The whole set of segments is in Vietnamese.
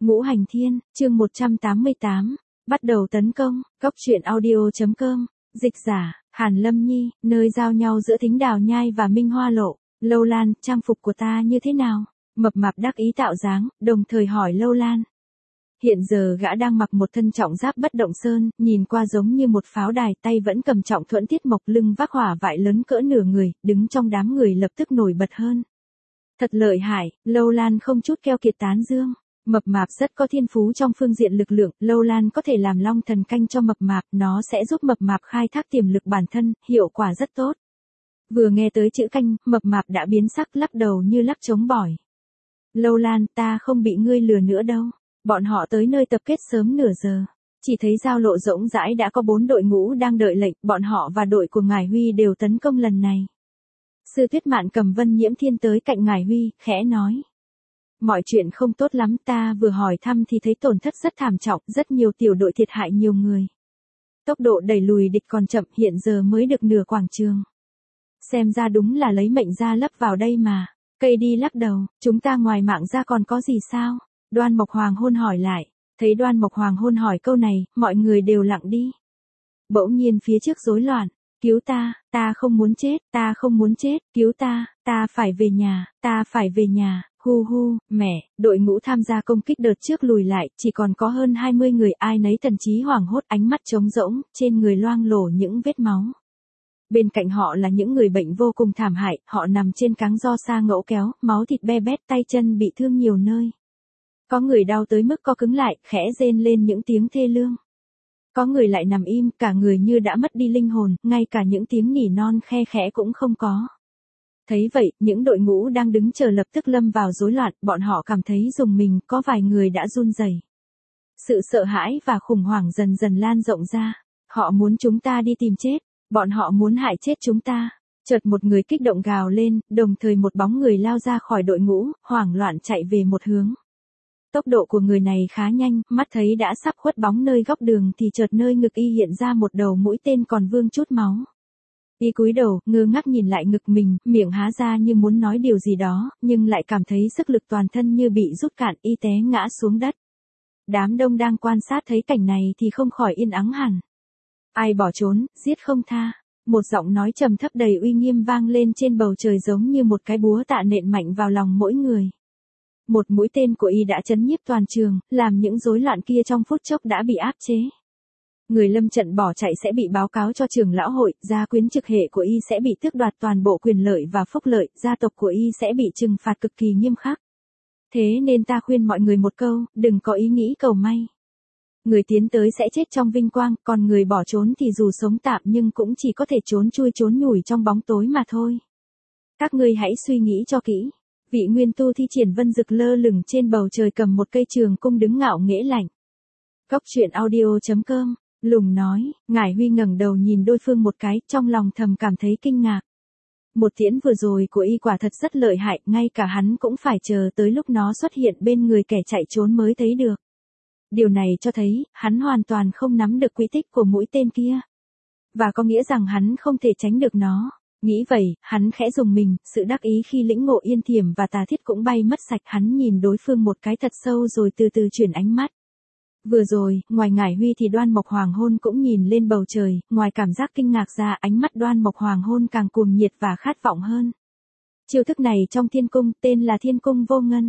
Ngũ Hành Thiên, chương 188, bắt đầu tấn công, Cốc Truyện Audio.com, dịch giả, Hàn Lâm Nhi, nơi giao nhau giữa Thính Đào Nhai và Minh Hoa Lộ. Lâu Lan, trang phục của ta như thế nào? Mập mạp đắc ý tạo dáng, đồng thời hỏi Lâu Lan. Hiện giờ gã đang mặc một thân trọng giáp bất động sơn, nhìn qua giống như một pháo đài, tay vẫn cầm trọng thuẫn tiết mộc, lưng vác hỏa vại lớn cỡ nửa người, đứng trong đám người lập tức nổi bật hơn. Thật lợi hại, Lâu Lan không chút keo kiệt tán dương. Mập mạp rất có thiên phú trong phương diện lực lượng, Lâu Lan có thể làm long thần canh cho mập mạp, nó sẽ giúp mập mạp khai thác tiềm lực bản thân, hiệu quả rất tốt. Vừa nghe tới chữ canh, mập mạp đã biến sắc, lắc đầu như lắc trống bỏi. Lâu Lan, ta không bị ngươi lừa nữa đâu. Bọn họ tới nơi tập kết sớm nửa giờ. Chỉ thấy giao lộ rỗng rãi đã có 4 đội ngũ đang đợi lệnh, bọn họ và đội của Ngải Huy đều tấn công lần này. Sư Tuyết Mạn cầm Vân Nhiễm Thiên tới cạnh Ngải Huy, khẽ nói. Mọi chuyện không tốt lắm, ta vừa hỏi thăm thì thấy tổn thất rất thảm trọng, rất nhiều tiểu đội thiệt hại nhiều người. Tốc độ đẩy lùi địch còn chậm, hiện giờ mới được nửa quảng trường. Xem ra đúng là lấy mệnh ra lấp vào đây mà. Cây đi lắc đầu, chúng ta ngoài mạng ra còn có gì sao? Đoan Mộc Hoàng Hôn hỏi lại. Thấy Đoan Mộc Hoàng Hôn hỏi câu này, mọi người đều lặng đi. Bỗng nhiên phía trước rối loạn. Cứu ta không muốn chết, ta không muốn chết, cứu ta phải về nhà, ta phải về nhà. Hu hu, mẹ, đội ngũ tham gia công kích đợt trước lùi lại, chỉ còn có hơn 20 người, ai nấy thần trí hoảng hốt, ánh mắt trống rỗng, trên người loang lổ những vết máu. Bên cạnh họ là những người bệnh vô cùng thảm hại, họ nằm trên cáng do sa ngẫu kéo, máu thịt be bét, tay chân bị thương nhiều nơi. Có người đau tới mức co cứng lại, khẽ rên lên những tiếng thê lương. Có người lại nằm im, cả người như đã mất đi linh hồn, ngay cả những tiếng nỉ non khe khẽ cũng không có. Thấy vậy, những đội ngũ đang đứng chờ lập tức lâm vào rối loạn, bọn họ cảm thấy rùng mình, có vài người đã run rẩy. Sự sợ hãi và khủng hoảng dần dần lan rộng ra. Họ muốn chúng ta đi tìm chết, bọn họ muốn hại chết chúng ta. Chợt một người kích động gào lên, đồng thời một bóng người lao ra khỏi đội ngũ, hoảng loạn chạy về một hướng. Tốc độ của người này khá nhanh, mắt thấy đã sắp khuất bóng nơi góc đường thì chợt nơi ngực y hiện ra một đầu mũi tên còn vương chút máu. Y cúi đầu, ngơ ngác nhìn lại ngực mình, miệng há ra như muốn nói điều gì đó, nhưng lại cảm thấy sức lực toàn thân như bị rút cạn, y té ngã xuống đất. Đám đông đang quan sát thấy cảnh này thì không khỏi yên ắng hẳn. Ai bỏ trốn, giết không tha. Một giọng nói trầm thấp đầy uy nghiêm vang lên trên bầu trời giống như một cái búa tạ nện mạnh vào lòng mỗi người. Một mũi tên của y đã chấn nhiếp toàn trường, làm những rối loạn kia trong phút chốc đã bị áp chế. Người lâm trận bỏ chạy sẽ bị báo cáo cho trưởng lão hội, gia quyến trực hệ của y sẽ bị tước đoạt toàn bộ quyền lợi và phúc lợi, gia tộc của y sẽ bị trừng phạt cực kỳ nghiêm khắc. Thế nên ta khuyên mọi người một câu, đừng có ý nghĩ cầu may. Người tiến tới sẽ chết trong vinh quang, còn người bỏ trốn thì dù sống tạm nhưng cũng chỉ có thể trốn chui trốn nhủi trong bóng tối mà thôi. Các ngươi hãy suy nghĩ cho kỹ. Vị nguyên tu thi triển vân dực lơ lửng trên bầu trời cầm một cây trường cung đứng ngạo nghễ lạnh. Cốc Truyện Audio.com, Lùng nói, Ngải Huy ngẩng đầu nhìn đối phương một cái, trong lòng thầm cảm thấy kinh ngạc. Một tiễn vừa rồi của y quả thật rất lợi hại, ngay cả hắn cũng phải chờ tới lúc nó xuất hiện bên người kẻ chạy trốn mới thấy được. Điều này cho thấy, hắn hoàn toàn không nắm được quỹ tích của mũi tên kia. Và có nghĩa rằng hắn không thể tránh được nó. Nghĩ vậy, hắn khẽ rùng mình, sự đắc ý khi lĩnh ngộ yên thiểm và tà thiết cũng bay mất sạch. Hắn nhìn đối phương một cái thật sâu rồi từ từ chuyển ánh mắt. Vừa rồi, ngoài Ngải Huy thì Đoan Mộc Hoàng Hôn cũng nhìn lên bầu trời, ngoài cảm giác kinh ngạc ra, ánh mắt Đoan Mộc Hoàng Hôn càng cuồng nhiệt và khát vọng hơn. Chiêu thức này trong thiên cung, tên là Thiên Cung Vô Ngân.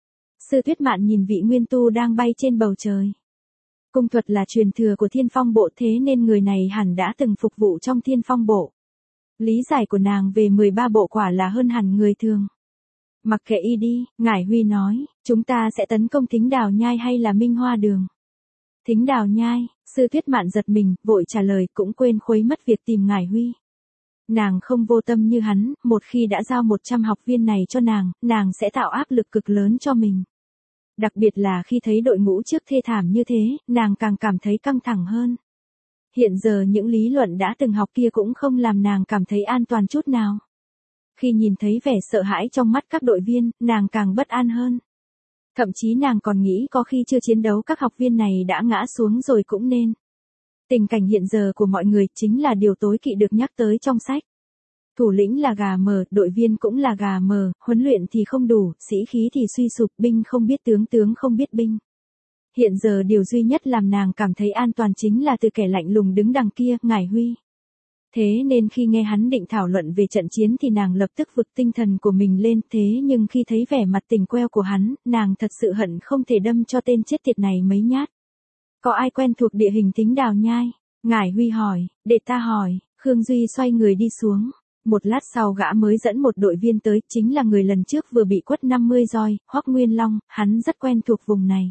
Sư Tuyết Mạn nhìn vị nguyên tu đang bay trên bầu trời. Cung thuật là truyền thừa của Thiên Phong Bộ, thế nên người này hẳn đã từng phục vụ trong Thiên Phong Bộ. Lý giải của nàng về 13 bộ quả là hơn hẳn người thường. Mặc kệ y đi, Ngải Huy nói, chúng ta sẽ tấn công Thính Đào Nhai hay là Minh Hoa Đường? Thính Đào Nhai, Sư Tuyết Mạn giật mình, vội trả lời, cũng quên khuấy mất việc tìm Ngải Huy. Nàng không vô tâm như hắn, một khi đã giao 100 học viên này cho nàng sẽ tạo áp lực cực lớn cho mình. Đặc biệt là khi thấy đội ngũ trước thê thảm như thế, nàng càng cảm thấy căng thẳng hơn. Hiện giờ những lý luận đã từng học kia cũng không làm nàng cảm thấy an toàn chút nào. Khi nhìn thấy vẻ sợ hãi trong mắt các đội viên, nàng càng bất an hơn. Thậm chí nàng còn nghĩ có khi chưa chiến đấu các học viên này đã ngã xuống rồi cũng nên. Tình cảnh hiện giờ của mọi người chính là điều tối kỵ được nhắc tới trong sách. Thủ lĩnh là gà mờ, đội viên cũng là gà mờ, huấn luyện thì không đủ, sĩ khí thì suy sụp, binh không biết tướng, tướng không biết binh. Hiện giờ điều duy nhất làm nàng cảm thấy an toàn chính là từ kẻ lạnh lùng đứng đằng kia, Ngải Huy. Thế nên khi nghe hắn định thảo luận về trận chiến thì nàng lập tức vực tinh thần của mình lên, thế nhưng khi thấy vẻ mặt tỉnh queo của hắn, nàng thật sự hận không thể đâm cho tên chết tiệt này mấy nhát. Có ai quen thuộc địa hình Thính Đào Nhai? Ngải Huy hỏi, để ta hỏi. Khương Duy xoay người đi xuống. Một lát sau gã mới dẫn một đội viên tới, chính là người lần trước vừa bị quất 50 roi, Hoắc Nguyên Long, hắn rất quen thuộc vùng này.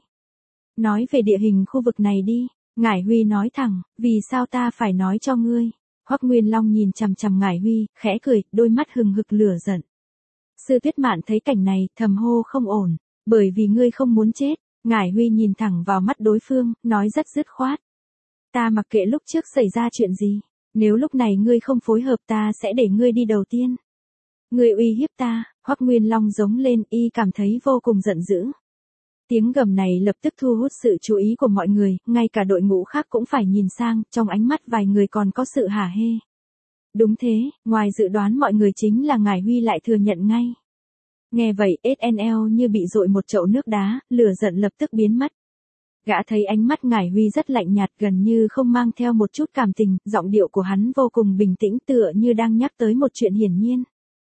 Nói về địa hình khu vực này đi. Ngải Huy nói thẳng, vì sao ta phải nói cho ngươi? Hoắc Nguyên Long nhìn chằm chằm Ngải Huy, khẽ cười, đôi mắt hừng hực lửa giận. Sư Tuyết Mạn thấy cảnh này, thầm hô không ổn, bởi vì ngươi không muốn chết. Ngải Huy nhìn thẳng vào mắt đối phương, nói rất dứt khoát. Ta mặc kệ lúc trước xảy ra chuyện gì, nếu lúc này ngươi không phối hợp ta sẽ để ngươi đi đầu tiên. Ngươi uy hiếp ta, Hoắc Nguyên Long giống lên, y cảm thấy vô cùng giận dữ. Tiếng gầm này lập tức thu hút sự chú ý của mọi người, ngay cả đội ngũ khác cũng phải nhìn sang, trong ánh mắt vài người còn có sự hả hê. Đúng thế, ngoài dự đoán mọi người chính là Ngải Huy lại thừa nhận ngay. Nghe vậy, SNL như bị dội một chậu nước đá, lửa giận lập tức biến mất. Gã thấy ánh mắt Ngải Huy rất lạnh nhạt, gần như không mang theo một chút cảm tình, giọng điệu của hắn vô cùng bình tĩnh, tựa như đang nhắc tới một chuyện hiển nhiên.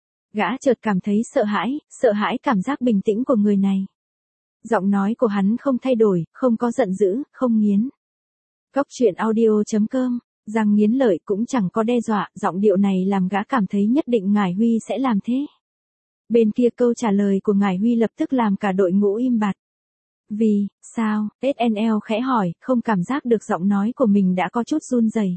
Gã chợt cảm thấy sợ hãi cảm giác bình tĩnh của người này. Giọng nói của hắn không thay đổi, không có giận dữ, không nghiến. Cóc truyện audio.com, răng nghiến lợi cũng chẳng có đe dọa, giọng điệu này làm gã cảm thấy nhất định Ngải Huy sẽ làm thế. Bên kia câu trả lời của Ngải Huy lập tức làm cả đội ngũ im bặt. Vì, sao? SNL khẽ hỏi, không cảm giác được giọng nói của mình đã có chút run rẩy.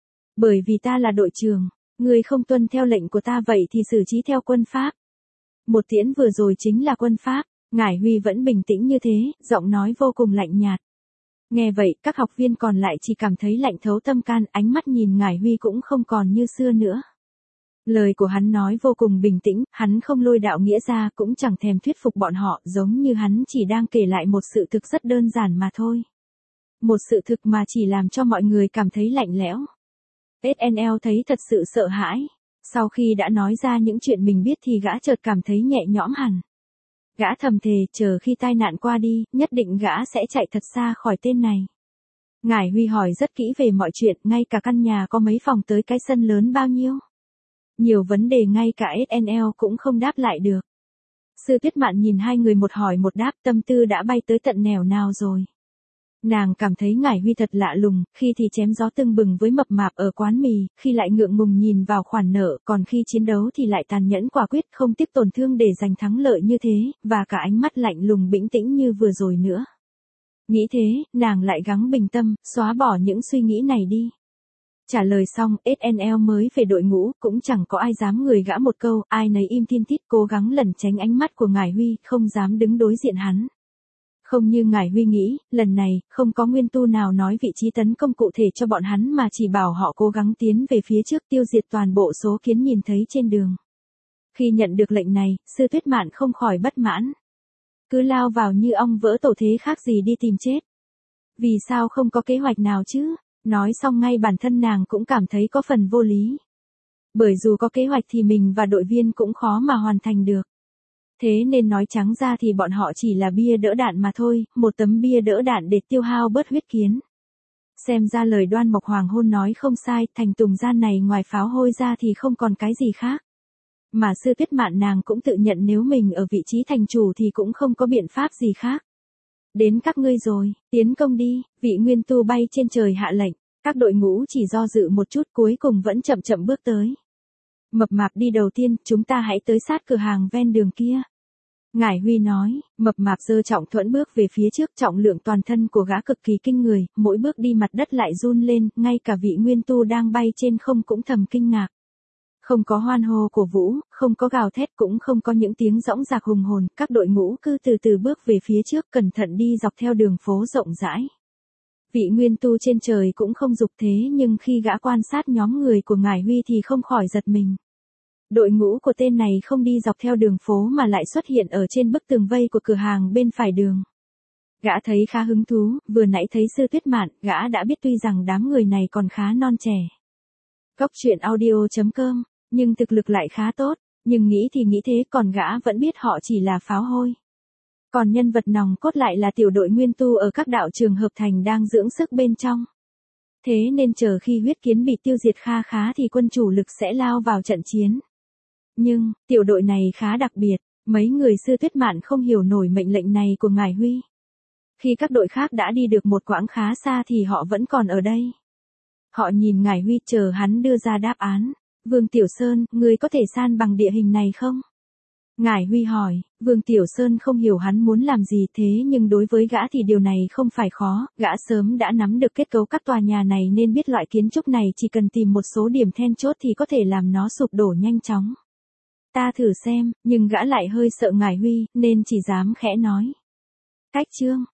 Bởi vì ta là đội trưởng, người không tuân theo lệnh của ta vậy thì xử trí theo quân pháp. Một tiễn vừa rồi chính là quân pháp. Ngải Huy vẫn bình tĩnh như thế, giọng nói vô cùng lạnh nhạt. Nghe vậy, các học viên còn lại chỉ cảm thấy lạnh thấu tâm can, ánh mắt nhìn Ngải Huy cũng không còn như xưa nữa. Lời của hắn nói vô cùng bình tĩnh, hắn không lôi đạo nghĩa ra, cũng chẳng thèm thuyết phục bọn họ, giống như hắn chỉ đang kể lại một sự thực rất đơn giản mà thôi. Một sự thực mà chỉ làm cho mọi người cảm thấy lạnh lẽo. SNL thấy thật sự sợ hãi. Sau khi đã nói ra những chuyện mình biết thì gã chợt cảm thấy nhẹ nhõm hẳn. Gã thầm thề, chờ khi tai nạn qua đi, nhất định gã sẽ chạy thật xa khỏi tên này. Ngải Huy hỏi rất kỹ về mọi chuyện, ngay cả căn nhà có mấy phòng tới cái sân lớn bao nhiêu. Nhiều vấn đề ngay cả SNL cũng không đáp lại được. Sư Tuyết Mạn nhìn hai người một hỏi một đáp, tâm tư đã bay tới tận nẻo nào rồi. Nàng cảm thấy Ngải Huy thật lạ lùng, khi thì chém gió tưng bừng với mập mạp ở quán mì, khi lại ngượng ngùng nhìn vào khoản nợ, còn khi chiến đấu thì lại tàn nhẫn quả quyết không tiếc tổn thương để giành thắng lợi như thế, và cả ánh mắt lạnh lùng bình tĩnh như vừa rồi nữa. Nghĩ thế, nàng lại gắng bình tâm, xóa bỏ những suy nghĩ này đi. Trả lời xong, SNL mới về đội ngũ, cũng chẳng có ai dám người gã một câu, ai nấy im thiên thít cố gắng lẩn tránh ánh mắt của Ngải Huy, không dám đứng đối diện hắn. Không như Ngải Huy nghĩ, lần này, không có nguyên tu nào nói vị trí tấn công cụ thể cho bọn hắn mà chỉ bảo họ cố gắng tiến về phía trước tiêu diệt toàn bộ số kiến nhìn thấy trên đường. Khi nhận được lệnh này, Sư Tuyết Mạn không khỏi bất mãn. Cứ lao vào như ong vỡ tổ thế khác gì đi tìm chết. Vì sao không có kế hoạch nào chứ? Nói xong ngay bản thân nàng cũng cảm thấy có phần vô lý. Bởi dù có kế hoạch thì mình và đội viên cũng khó mà hoàn thành được. Thế nên nói trắng ra thì bọn họ chỉ là bia đỡ đạn mà thôi, một tấm bia đỡ đạn để tiêu hao bớt huyết kiến. Xem ra lời Đoan Mộc Hoàng Hôn nói không sai, thành Tùng Gian này ngoài pháo hôi ra thì không còn cái gì khác. Mà Sư Tuyết Mạn nàng cũng tự nhận nếu mình ở vị trí thành chủ thì cũng không có biện pháp gì khác. Đến các ngươi rồi, tiến công đi, vị nguyên tu bay trên trời hạ lệnh, các đội ngũ chỉ do dự một chút cuối cùng vẫn chậm chậm bước tới. Mập mạp đi đầu tiên, chúng ta hãy tới sát cửa hàng ven đường kia. Ngải Huy nói, mập mạp giơ trọng thuẫn bước về phía trước, trọng lượng toàn thân của gã cực kỳ kinh người, mỗi bước đi mặt đất lại run lên, ngay cả vị nguyên tu đang bay trên không cũng thầm kinh ngạc. Không có hoan hô cổ vũ, không có gào thét cũng không có những tiếng dõng dạc hùng hồn, các đội ngũ cứ từ từ bước về phía trước cẩn thận đi dọc theo đường phố rộng rãi. Vị nguyên tu trên trời cũng không dục thế nhưng khi gã quan sát nhóm người của Ngải Huy thì không khỏi giật mình. Đội ngũ của tên này không đi dọc theo đường phố mà lại xuất hiện ở trên bức tường vây của cửa hàng bên phải đường. Gã thấy khá hứng thú, vừa nãy thấy Sư Tuyết Mạn, gã đã biết tuy rằng đám người này còn khá non trẻ. Cóc truyện audio.com, nhưng thực lực lại khá tốt, nhưng nghĩ thì nghĩ thế còn gã vẫn biết họ chỉ là pháo hôi. Còn nhân vật nòng cốt lại là tiểu đội nguyên tu ở các đạo trường hợp thành đang dưỡng sức bên trong. Thế nên chờ khi huyết kiến bị tiêu diệt kha khá thì quân chủ lực sẽ lao vào trận chiến. Nhưng, tiểu đội này khá đặc biệt, mấy người sư tuyết mạn không hiểu nổi mệnh lệnh này của Ngải Huy. Khi các đội khác đã đi được một quãng khá xa thì họ vẫn còn ở đây. Họ nhìn Ngải Huy chờ hắn đưa ra đáp án. Vương Tiểu Sơn, ngươi có thể san bằng địa hình này không? Ngải Huy hỏi, Vương Tiểu Sơn không hiểu hắn muốn làm gì thế nhưng đối với gã thì điều này không phải khó, gã sớm đã nắm được kết cấu các tòa nhà này nên biết loại kiến trúc này chỉ cần tìm một số điểm then chốt thì có thể làm nó sụp đổ nhanh chóng. Ta thử xem, nhưng gã lại hơi sợ Ngải Huy, nên chỉ dám khẽ nói. Cách chương